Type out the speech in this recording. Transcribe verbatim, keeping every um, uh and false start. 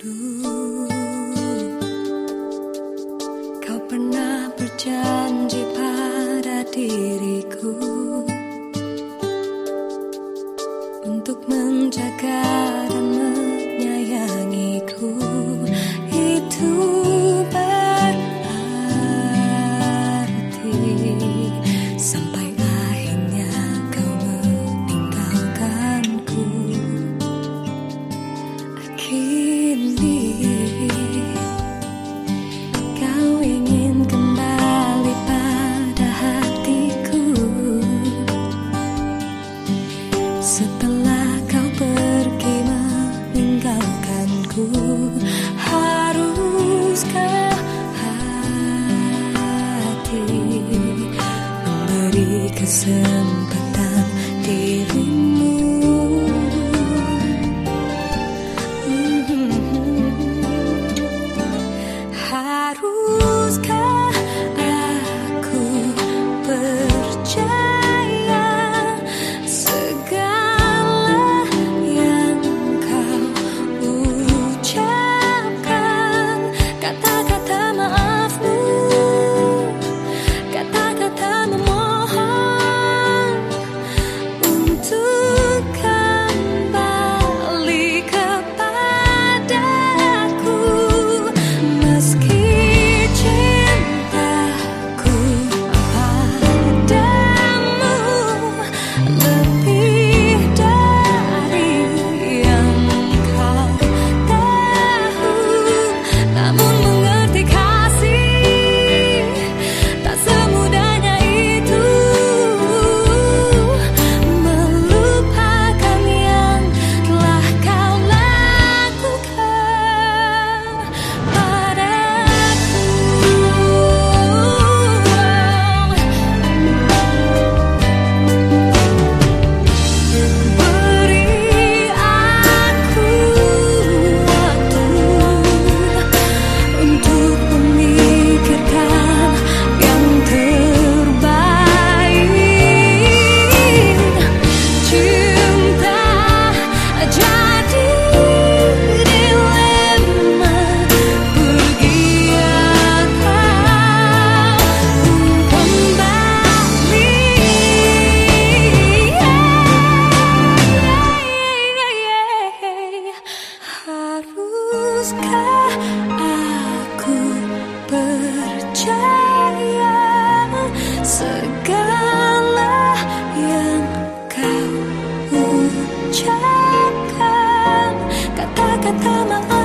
diriku. Kau pernah berjanji pada diriku untuk menjaga dan menyayangiku. Itu berarti sampai akhirnya kau meninggalkanku. Kini kau ingin kembali pada hatiku setelah kau pergi meninggalkanku. Haruskah hati memberi kesempatan dirimu? Haruskah aku percaya segala yang kau ucapkan? Kata-kata maafmu, kata-kata memohon untuk kembali kepadaku. Meski haruskah aku percaya segala yang kau ucapkan? Kata-kata maaf